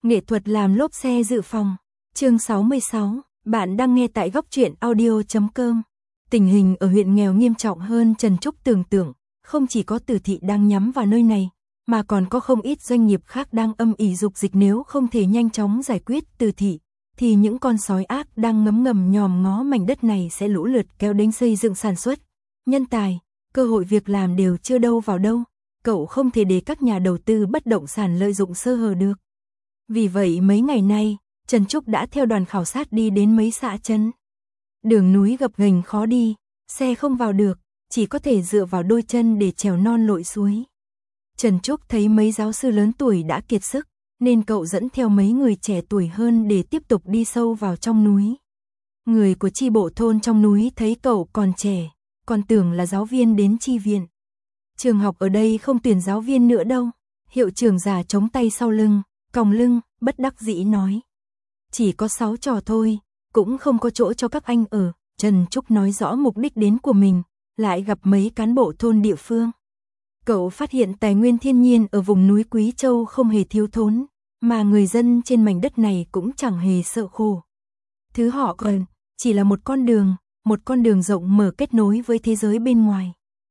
Nghệ thuật làm lốp xe dự phòng. Chương 66, bạn đang nghe tại góc truyện audio.com. Tình hình ở huyện nghèo nghiêm trọng hơn Trần Trúc tưởng tượng, không chỉ có Từ thị đang nhắm vào nơi này, mà còn có không ít doanh nghiệp khác đang âm ỉ dục dịch, nếu không thể nhanh chóng giải quyết Từ thị, thì những con sói ác đang ngấm ngầm nhòm ngó mảnh đất này sẽ lũ lượt kéo đến xây dựng sản xuất. Nhân tài, cơ hội việc làm đều chưa đâu vào đâu, cậu không thể để các nhà đầu tư bất động sản lợi dụng sơ hở được. Vì vậy mấy ngày nay, Trần Trúc đã theo đoàn khảo sát đi đến mấy xã trấn. Đường núi gập ghềnh khó đi, xe không vào được, chỉ có thể dựa vào đôi chân để trèo non lội suối. Trần Trúc thấy mấy giáo sư lớn tuổi đã kiệt sức, nên cậu dẫn theo mấy người trẻ tuổi hơn để tiếp tục đi sâu vào trong núi. Người của chi bộ thôn trong núi thấy cậu còn trẻ, còn tưởng là giáo viên đến chi viện. Trường học ở đây không tuyển giáo viên nữa đâu. Hiệu trưởng già chống tay sau lưng, còng lưng, bất đắc dĩ nói. Chỉ có 6 trò thôi, cũng không có chỗ cho các anh ở. Trần Trúc nói rõ mục đích đến của mình, lại gặp mấy cán bộ thôn địa phương. Cậu phát hiện tài nguyên thiên nhiên ở vùng núi Quý Châu không hề thiếu thốn, mà người dân trên mảnh đất này cũng chẳng hề sợ khổ. Thứ họ cần chỉ là một con đường rộng mở kết nối với thế giới bên ngoài.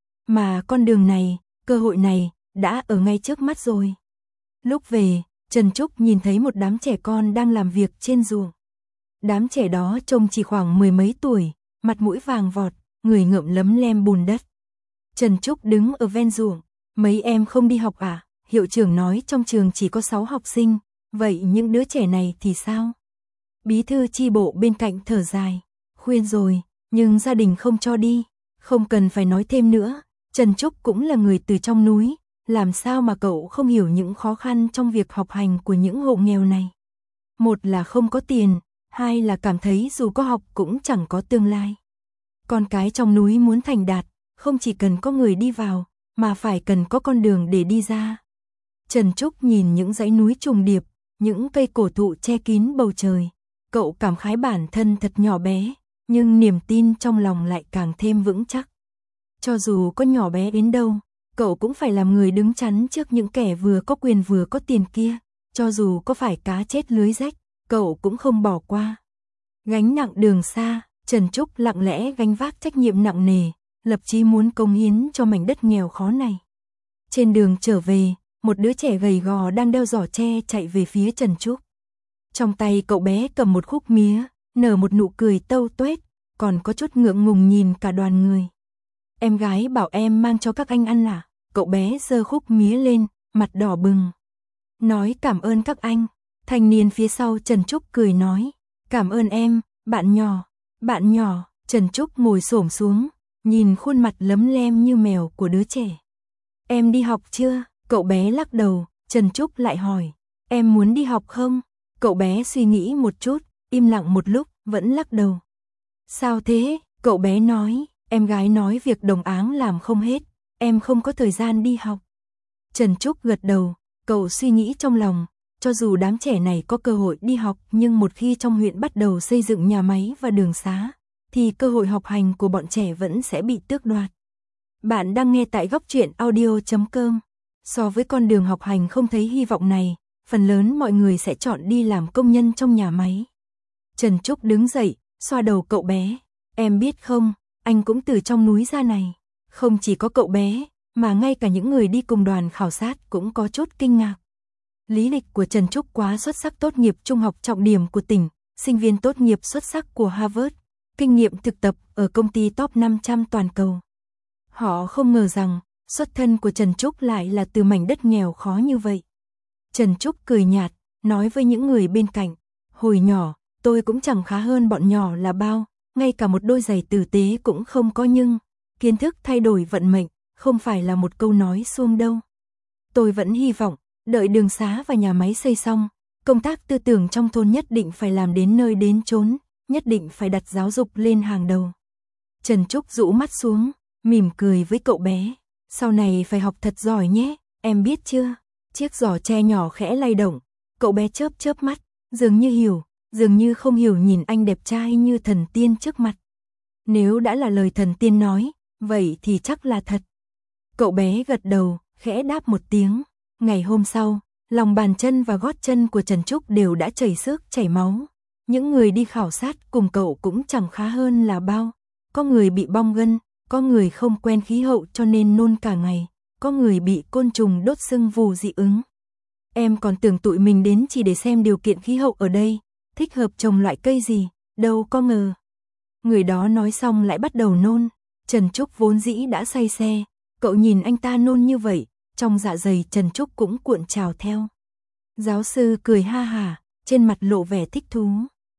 Mà con đường này, cơ hội này, đã ở ngay trước mắt rồi. Lúc về, Trần Trúc nhìn thấy một đám trẻ con đang làm việc trên ruộng. Đám trẻ đó trông chỉ khoảng 10 mấy tuổi, mặt mũi vàng vọt, người ngượm lấm lem bùn đất. Trần Trúc đứng ở ven ruộng, mấy em không đi học à? Hiệu trưởng nói trong trường chỉ có 6 học sinh, vậy những đứa trẻ này thì sao? Bí thư chi bộ bên cạnh thở dài, khuyên rồi, nhưng gia đình không cho đi, không cần phải nói thêm nữa. Trần Trúc cũng là người từ trong núi, làm sao mà cậu không hiểu những khó khăn trong việc học hành của những hộ nghèo này. Một là không có tiền, hai là cảm thấy dù có học cũng chẳng có tương lai. Con cái trong núi muốn thành đạt, không chỉ cần có người đi vào, mà phải cần có con đường để đi ra. Trần Trúc nhìn những dãy núi trùng điệp, những cây cổ thụ che kín bầu trời, cậu cảm khái bản thân thật nhỏ bé, nhưng niềm tin trong lòng lại càng thêm vững chắc. Cho dù có nhỏ bé đến đâu, cậu cũng phải làm người đứng chắn trước những kẻ vừa có quyền vừa có tiền kia. Cho dù có phải cá chết lưới rách, cậu cũng không bỏ qua. Gánh nặng đường xa, Trần Trúc lặng lẽ gánh vác trách nhiệm nặng nề, lập chí muốn cống hiến cho mảnh đất nghèo khó này. Trên đường trở về, một đứa trẻ gầy gò đang đeo giỏ tre chạy về phía Trần Trúc. Trong tay cậu bé cầm một khúc mía, nở một nụ cười tâu tuét, còn có chút ngượng ngùng nhìn cả đoàn người. Em gái bảo em mang cho các anh ăn à? Cậu bé giơ khúc mía lên, mặt đỏ bừng. Nói cảm ơn các anh. Thanh niên phía sau Trần Trúc cười nói, cảm ơn em, bạn nhỏ. Bạn nhỏ, Trần Trúc ngồi xổm xuống, nhìn khuôn mặt lấm lem như mèo của đứa trẻ. Em đi học chưa? Cậu bé lắc đầu, Trần Trúc lại hỏi, em muốn đi học không? Cậu bé suy nghĩ một chút, im lặng một lúc, vẫn lắc đầu. Sao thế? Cậu bé nói, em gái nói việc đồng áng làm không hết, em không có thời gian đi học. Trần Trúc gật đầu, cậu suy nghĩ trong lòng, cho dù đám trẻ này có cơ hội đi học, nhưng một khi trong huyện bắt đầu xây dựng nhà máy và đường xá, thì cơ hội học hành của bọn trẻ vẫn sẽ bị tước đoạt. Bạn đang nghe tại góc truyện audio.com. So với con đường học hành không thấy hy vọng này, phần lớn mọi người sẽ chọn đi làm công nhân trong nhà máy. Trần Trúc đứng dậy, xoa đầu cậu bé. Em biết không, anh cũng từ trong núi ra này. Không chỉ có cậu bé, mà ngay cả những người đi cùng đoàn khảo sát cũng có chút kinh ngạc. Lý lịch của Trần Trúc quá xuất sắc, tốt nghiệp trung học trọng điểm của tỉnh, sinh viên tốt nghiệp xuất sắc của Harvard, kinh nghiệm thực tập ở công ty top 500 toàn cầu. Họ không ngờ rằng, xuất thân của Trần Trúc lại là từ mảnh đất nghèo khó như vậy. Trần Trúc cười nhạt, nói với những người bên cạnh, hồi nhỏ, tôi cũng chẳng khá hơn bọn nhỏ là bao, ngay cả một đôi giày tử tế cũng không có, nhưng kiến thức thay đổi vận mệnh, không phải là một câu nói suông đâu. Tôi vẫn hy vọng, đợi đường xá và nhà máy xây xong, công tác tư tưởng trong thôn nhất định phải làm đến nơi đến chốn, nhất định phải đặt giáo dục lên hàng đầu. Trần Trúc rũ mắt xuống, mỉm cười với cậu bé. Sau này phải học thật giỏi nhé, em biết chưa? Chiếc giỏ tre nhỏ khẽ lay động, cậu bé chớp chớp mắt, dường như hiểu, dường như không hiểu nhìn anh đẹp trai như thần tiên trước mặt. Nếu đã là lời thần tiên nói, vậy thì chắc là thật. Cậu bé gật đầu, khẽ đáp một tiếng. Ngày hôm sau, Lòng bàn chân và gót chân của Trần Trúc đều đã chảy xước chảy máu. Những người đi khảo sát cùng cậu cũng chẳng khá hơn là bao. Có người bị bong gân, có người không quen khí hậu cho nên nôn cả ngày, có người bị côn trùng đốt sưng vù dị ứng. Em còn tưởng tụi mình đến chỉ để xem điều kiện khí hậu ở đây, thích hợp trồng loại cây gì, đâu có ngờ. Người đó nói xong lại bắt đầu nôn. Trần Trúc vốn dĩ đã say xe, cậu nhìn anh ta nôn như vậy, trong dạ dày Trần Trúc cũng cuộn trào theo. Giáo sư cười ha hả, trên mặt lộ vẻ thích thú.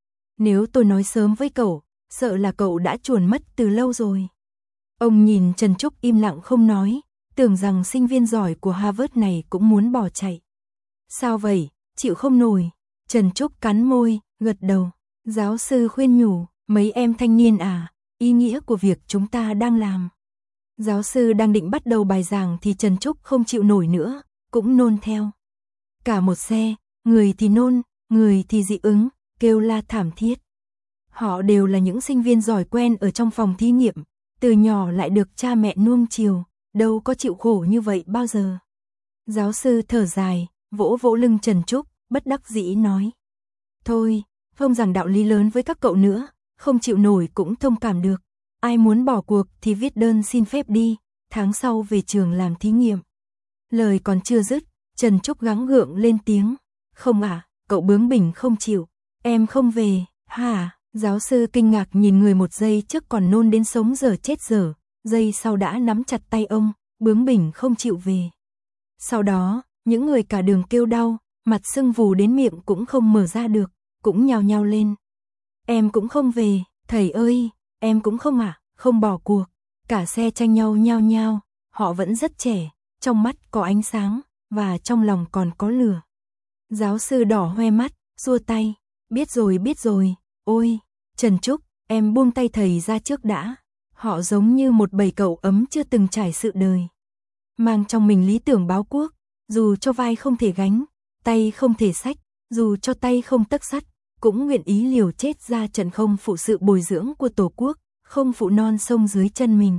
Nếu tôi nói sớm với cậu, sợ là cậu đã chuồn mất từ lâu rồi. Ông nhìn Trần Trúc im lặng không nói, tưởng rằng sinh viên giỏi của Harvard này cũng muốn bỏ chạy. Sao vậy, chịu không nổi? Trần Trúc cắn môi, gật đầu. Giáo sư khuyên nhủ, mấy em thanh niên à, ý nghĩa của việc chúng ta đang làm. Giáo sư đang định bắt đầu bài giảng thì Trần Trúc không chịu nổi nữa, cũng nôn theo. Cả một xe, người thì nôn, người thì dị ứng, kêu la thảm thiết. Họ đều là những sinh viên giỏi quen ở trong phòng thí nghiệm, từ nhỏ lại được cha mẹ nuông chiều, đâu có chịu khổ như vậy bao giờ. Giáo sư thở dài, vỗ vỗ lưng Trần Trúc, bất đắc dĩ nói. Thôi, không giảng đạo lý lớn với các cậu nữa, không chịu nổi cũng thông cảm được. Ai muốn bỏ cuộc thì viết đơn xin phép đi, tháng sau về trường làm thí nghiệm. Lời còn chưa dứt, Trần Trúc gắng gượng lên tiếng. Không à, cậu bướng bỉnh không chịu, em không về, hả? Giáo sư kinh ngạc nhìn người một giây trước còn nôn đến sống dở chết dở, giây sau đã nắm chặt tay ông, bướng bỉnh không chịu về. Sau đó, những người cả đường kêu đau, mặt sưng vù đến miệng cũng không mở ra được, cũng nhao nhao lên. Em cũng không về, thầy ơi, em cũng không à, không bỏ cuộc. Cả xe tranh nhau nhao nhao, họ vẫn rất trẻ, trong mắt có ánh sáng, và trong lòng còn có lửa. Giáo sư đỏ hoe mắt, xua tay, biết rồi, ôi, Trần Trúc, em buông tay thầy ra trước đã. Họ giống như một bầy cậu ấm chưa từng trải sự đời. Mang trong mình lý tưởng báo quốc, dù cho vai không thể gánh, tay không thể xách, dù cho tay không tấc sắt, cũng nguyện ý liều chết ra trận không phụ sự bồi dưỡng của Tổ quốc, không phụ non sông dưới chân mình.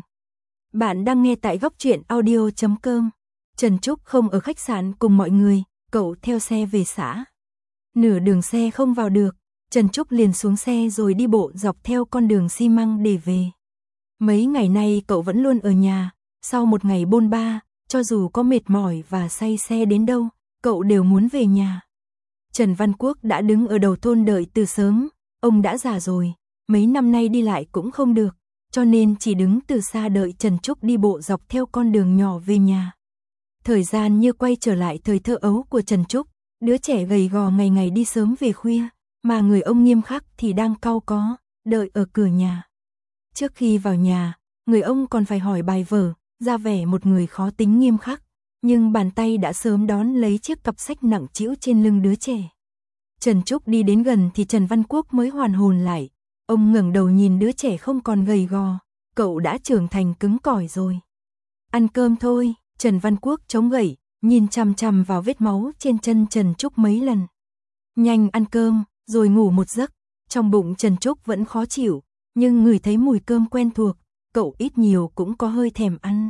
Bạn đang nghe tại góc truyện audio.com. Trần Trúc không ở khách sạn cùng mọi người, cậu theo xe về xã. Nửa đường xe không vào được, Trần Trúc liền xuống xe rồi đi bộ dọc theo con đường xi măng để về. Mấy ngày nay cậu vẫn luôn ở nhà, sau một ngày bôn ba, cho dù có mệt mỏi và say xe đến đâu, cậu đều muốn về nhà. Trần Văn Quốc đã đứng ở đầu thôn đợi từ sớm, ông đã già rồi, mấy năm nay đi lại cũng không được, cho nên chỉ đứng từ xa đợi Trần Trúc đi bộ dọc theo con đường nhỏ về nhà. Thời gian như quay trở lại thời thơ ấu của Trần Trúc, đứa trẻ gầy gò ngày ngày đi sớm về khuya, mà người ông nghiêm khắc thì đang cau có, đợi ở cửa nhà. Trước khi vào nhà, người ông còn phải hỏi bài vở, ra vẻ một người khó tính nghiêm khắc, nhưng bàn tay đã sớm đón lấy chiếc cặp sách nặng trĩu trên lưng đứa trẻ. Trần Trúc đi đến gần thì Trần Văn Quốc mới hoàn hồn lại, ông ngẩng đầu nhìn đứa trẻ không còn gầy gò, cậu đã trưởng thành cứng cỏi rồi. Ăn cơm thôi, Trần Văn Quốc chống gậy, nhìn chằm chằm vào vết máu trên chân Trần Trúc mấy lần. Nhanh ăn cơm, rồi ngủ một giấc, trong bụng Trần Trúc vẫn khó chịu, nhưng ngửi thấy mùi cơm quen thuộc, cậu ít nhiều cũng có hơi thèm ăn.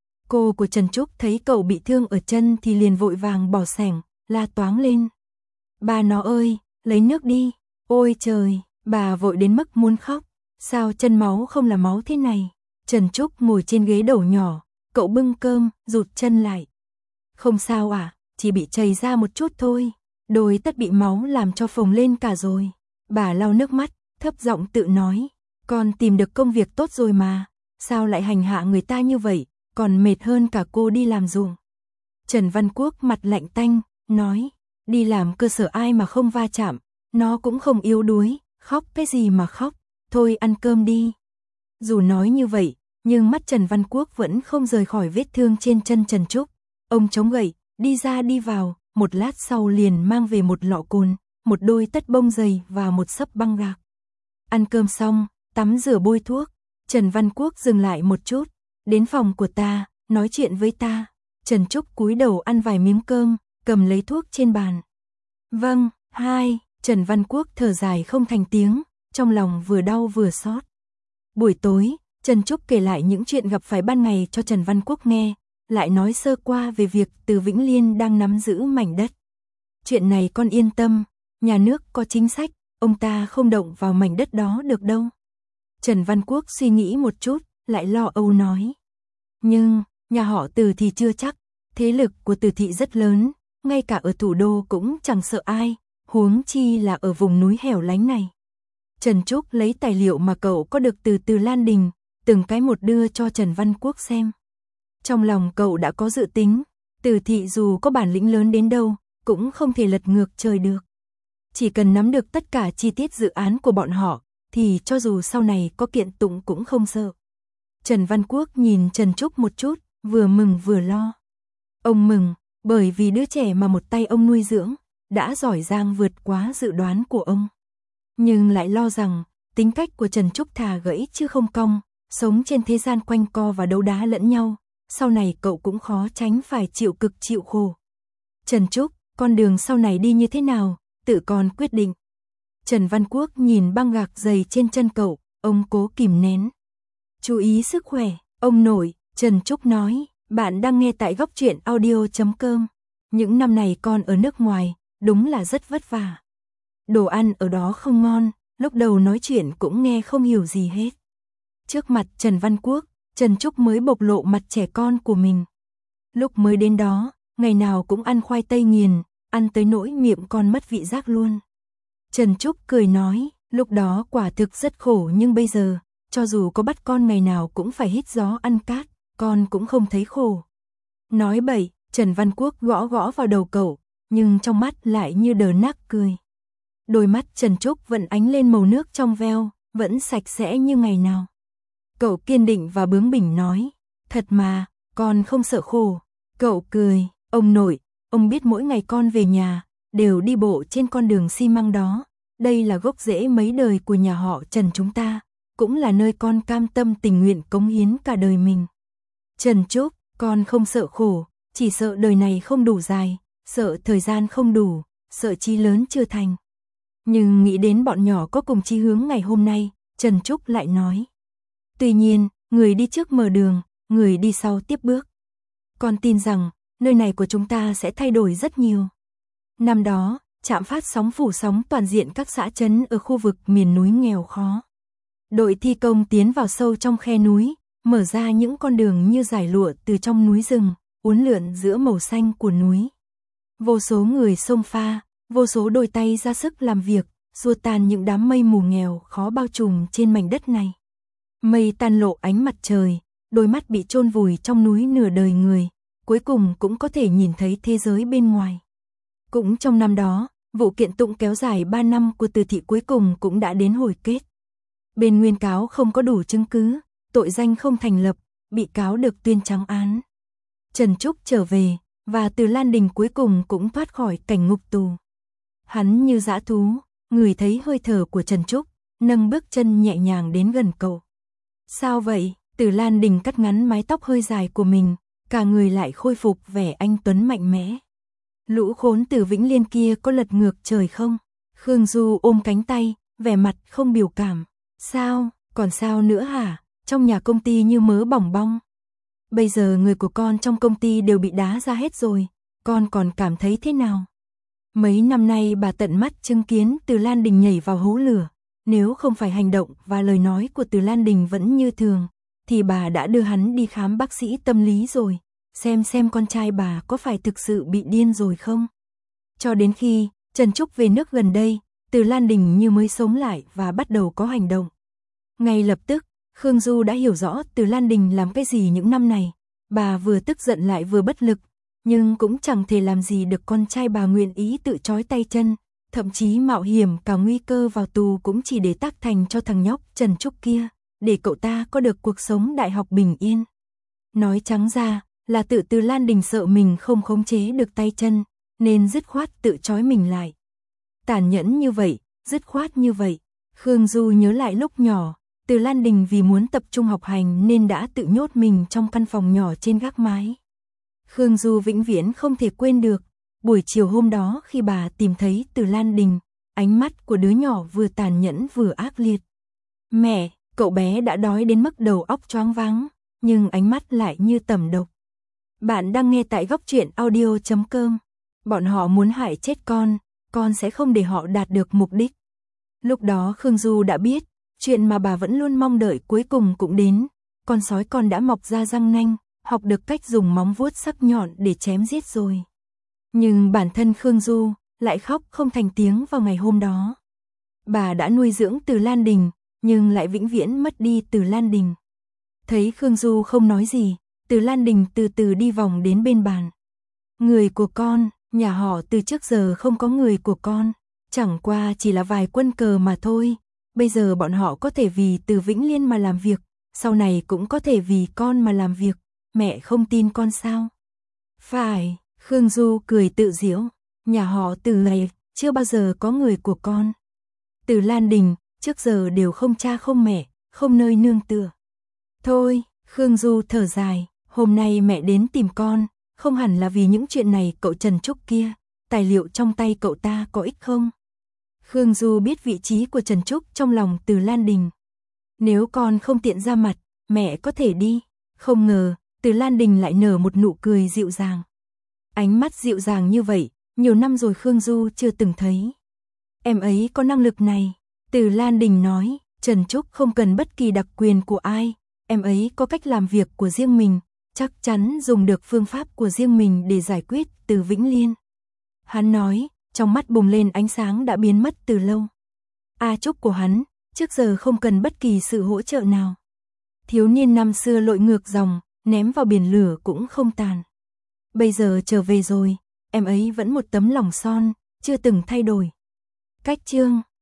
Cô của Trần Trúc thấy cậu bị thương ở chân thì liền vội vàng bỏ xẻng, la toáng lên. Bà nó ơi, lấy nước đi, ôi trời, bà vội đến mức muốn khóc, sao chân máu không là máu thế này. Trần Trúc ngồi trên ghế đầu nhỏ, cậu bưng cơm, rụt chân lại. Không sao à, chỉ bị chảy ra một chút thôi, đôi tất bị máu làm cho phồng lên cả rồi. Bà lau nước mắt, thấp giọng tự nói, con tìm được công việc tốt rồi mà, sao lại hành hạ người ta như vậy, còn mệt hơn cả cô đi làm ruộng. Trần Văn Quốc mặt lạnh tanh, nói, đi làm cơ sở ai mà không va chạm, nó cũng không yếu đuối, khóc cái gì mà khóc, thôi ăn cơm đi. Dù nói như vậy, nhưng mắt Trần Văn Quốc vẫn không rời khỏi vết thương trên chân Trần Trúc. Ông chống gậy, đi ra đi vào, một lát sau liền mang về một lọ cồn, một đôi tất bông dày và một xấp băng gạc. Ăn cơm xong, tắm rửa bôi thuốc, Trần Văn Quốc dừng lại một chút, đến phòng của ta, nói chuyện với ta. Trần Trúc cúi đầu ăn vài miếng cơm, cầm lấy thuốc trên bàn. Vâng, hai, Trần Văn Quốc thở dài không thành tiếng, trong lòng vừa đau vừa xót. Buổi tối, Trần Trúc kể lại những chuyện gặp phải ban ngày cho Trần Văn Quốc nghe, lại nói sơ qua về việc Từ Vĩnh Liên đang nắm giữ mảnh đất, chuyện này con yên tâm, nhà nước có chính sách, ông ta không động vào mảnh đất đó được đâu. Trần Văn Quốc suy nghĩ một chút, lại lo âu nói. Nhưng, nhà họ Từ thì chưa chắc, thế lực của Từ thị rất lớn, ngay cả ở thủ đô cũng chẳng sợ ai, huống chi là ở vùng núi hẻo lánh này. Trần Trúc lấy tài liệu mà cậu có được từ Từ Lan Đình, từng cái một đưa cho Trần Văn Quốc xem. Trong lòng cậu đã có dự tính, Từ thị dù có bản lĩnh lớn đến đâu, cũng không thể lật ngược trời được. Chỉ cần nắm được tất cả chi tiết dự án của bọn họ, thì cho dù sau này có kiện tụng cũng không sợ. Trần Văn Quốc nhìn Trần Trúc một chút, vừa mừng vừa lo. Ông mừng, bởi vì đứa trẻ mà một tay ông nuôi dưỡng, đã giỏi giang vượt quá dự đoán của ông. Nhưng lại lo rằng, tính cách của Trần Trúc thà gãy chứ không cong, sống trên thế gian quanh co và đấu đá lẫn nhau, sau này cậu cũng khó tránh phải chịu cực chịu khổ. Trần Trúc, con đường sau này đi như thế nào, tự con quyết định. Trần Văn Quốc nhìn băng gạc dày trên chân cậu, ông cố kìm nén. Chú ý sức khỏe, ông nội, Trần Trúc nói, bạn đang nghe tại góc truyện audio.com. Những năm này con ở nước ngoài, đúng là rất vất vả. Đồ ăn ở đó không ngon, lúc đầu nói chuyện cũng nghe không hiểu gì hết. Trước mặt Trần Văn Quốc, Trần Trúc mới bộc lộ mặt trẻ con của mình. Lúc mới đến đó, ngày nào cũng ăn khoai tây nghiền, ăn tới nỗi miệng con mất vị giác luôn. Trần Trúc cười nói, lúc đó quả thực rất khổ nhưng bây giờ, cho dù có bắt con ngày nào cũng phải hít gió ăn cát, con cũng không thấy khổ. Nói bậy, Trần Văn Quốc gõ gõ vào đầu cậu, nhưng trong mắt lại như đờ nắc cười. Đôi mắt Trần Trúc vẫn ánh lên màu nước trong veo, vẫn sạch sẽ như ngày nào. Cậu kiên định và bướng bỉnh nói, thật mà, con không sợ khổ. Cậu cười, ông nội, ông biết mỗi ngày con về nhà, đều đi bộ trên con đường xi măng đó. Đây là gốc rễ mấy đời của nhà họ Trần chúng ta, cũng là nơi con cam tâm tình nguyện cống hiến cả đời mình. Trần Trúc, con không sợ khổ, chỉ sợ đời này không đủ dài, sợ thời gian không đủ, sợ chí lớn chưa thành. Nhưng nghĩ đến bọn nhỏ có cùng chí hướng ngày hôm nay, Trần Trúc lại nói. Tuy nhiên, người đi trước mở đường, người đi sau tiếp bước. Con tin rằng, nơi này của chúng ta sẽ thay đổi rất nhiều. Năm đó, trạm phát sóng phủ sóng toàn diện các xã trấn ở khu vực miền núi nghèo khó. Đội thi công tiến vào sâu trong khe núi, mở ra những con đường như dải lụa từ trong núi rừng, uốn lượn giữa màu xanh của núi. Vô số người xông pha, vô số đôi tay ra sức làm việc, xua tan những đám mây mù nghèo khó bao trùm trên mảnh đất này. Mây tan lộ ánh mặt trời, đôi mắt bị chôn vùi trong núi nửa đời người, cuối cùng cũng có thể nhìn thấy thế giới bên ngoài. Cũng trong năm đó, vụ kiện tụng kéo dài 3 năm của Từ thị cuối cùng cũng đã đến hồi kết. Bên nguyên cáo không có đủ chứng cứ, tội danh không thành lập, bị cáo được tuyên trắng án. Trần Trúc trở về, và Từ Lan Đình cuối cùng cũng thoát khỏi cảnh ngục tù. Hắn như dã thú, ngửi thấy hơi thở của Trần Trúc, nâng bước chân nhẹ nhàng đến gần cậu. Sao vậy? Từ Lan Đình cắt ngắn mái tóc hơi dài của mình, cả người lại khôi phục vẻ anh tuấn mạnh mẽ. Lũ khốn Từ Vĩnh Liên kia có lật ngược trời không? Khương Du ôm cánh tay, vẻ mặt không biểu cảm. Sao, còn sao nữa hả? Trong nhà công ty như mớ bỏng bong. Bây giờ người của con trong công ty đều bị đá ra hết rồi, con còn cảm thấy thế nào? Mấy năm nay bà tận mắt chứng kiến Từ Lan Đình nhảy vào hố lửa. Nếu không phải hành động và lời nói của Từ Lan Đình vẫn như thường, thì bà đã đưa hắn đi khám bác sĩ tâm lý rồi, xem con trai bà có phải thực sự bị điên rồi không. Cho đến khi Trần Trúc về nước gần đây, Từ Lan Đình như mới sống lại và bắt đầu có hành động. Ngay lập tức, Khương Du đã hiểu rõ Từ Lan Đình làm cái gì những năm này. Bà vừa tức giận lại vừa bất lực, nhưng cũng chẳng thể làm gì được con trai bà nguyện ý tự trói tay chân, thậm chí mạo hiểm cả nguy cơ vào tù cũng chỉ để tác thành cho thằng nhóc Trần Trúc kia, để cậu ta có được cuộc sống đại học bình yên. Nói trắng ra, là Từ Lan Đình sợ mình không khống chế được tay chân, nên dứt khoát tự trói mình lại. Tàn nhẫn như vậy, dứt khoát như vậy. Khương Du nhớ lại lúc nhỏ, Từ Lan Đình vì muốn tập trung học hành nên đã tự nhốt mình trong căn phòng nhỏ trên gác mái. Khương Du vĩnh viễn không thể quên được, buổi chiều hôm đó khi bà tìm thấy Từ Lan Đình, ánh mắt của đứa nhỏ vừa tàn nhẫn vừa ác liệt. Mẹ, cậu bé đã đói đến mức đầu óc choáng váng, nhưng ánh mắt lại như tẩm độc. Bạn đang nghe tại góc truyện audio.com. Bọn họ muốn hại chết con sẽ không để họ đạt được mục đích. Lúc đó Khương Du đã biết, chuyện mà bà vẫn luôn mong đợi cuối cùng cũng đến, con sói con đã mọc ra răng nanh, học được cách dùng móng vuốt sắc nhọn để chém giết rồi. Nhưng bản thân Khương Du lại khóc không thành tiếng vào ngày hôm đó. Bà đã nuôi dưỡng Từ Lan Đình, nhưng lại vĩnh viễn mất đi Từ Lan Đình. Thấy Khương Du không nói gì, Từ Lan Đình từ từ đi vòng đến bên bàn. Người của con, nhà họ từ trước giờ không có người của con, chẳng qua chỉ là vài quân cờ mà thôi. Bây giờ bọn họ có thể vì Từ Vĩnh Liên mà làm việc, sau này cũng có thể vì con mà làm việc, mẹ không tin con sao? Phải, Khương Du cười tự giễu, nhà họ Từ này chưa bao giờ có người của con. Từ Lan Đình, trước giờ đều không cha không mẹ, không nơi nương tựa. Thôi, Khương Du thở dài, hôm nay mẹ đến tìm con, không hẳn là vì những chuyện này cậu Trần Trúc kia, tài liệu trong tay cậu ta có ích không? Khương Du biết vị trí của Trần Trúc trong lòng Từ Lan Đình. Nếu con không tiện ra mặt, mẹ có thể đi. Không ngờ, Từ Lan Đình lại nở một nụ cười dịu dàng. Ánh mắt dịu dàng như vậy, nhiều năm rồi Khương Du chưa từng thấy. Em ấy có năng lực này. Từ Lan Đình nói, Trần Trúc không cần bất kỳ đặc quyền của ai, em ấy có cách làm việc của riêng mình, chắc chắn dùng được phương pháp của riêng mình để giải quyết Từ Vĩnh Liên. Hắn nói, trong mắt bùng lên ánh sáng đã biến mất từ lâu. A Trúc của hắn, trước giờ không cần bất kỳ sự hỗ trợ nào. Thiếu niên năm xưa lội ngược dòng, ném vào biển lửa cũng không tàn. Bây giờ trở về rồi, em ấy vẫn một tấm lòng son, chưa từng thay đổi. Cách chương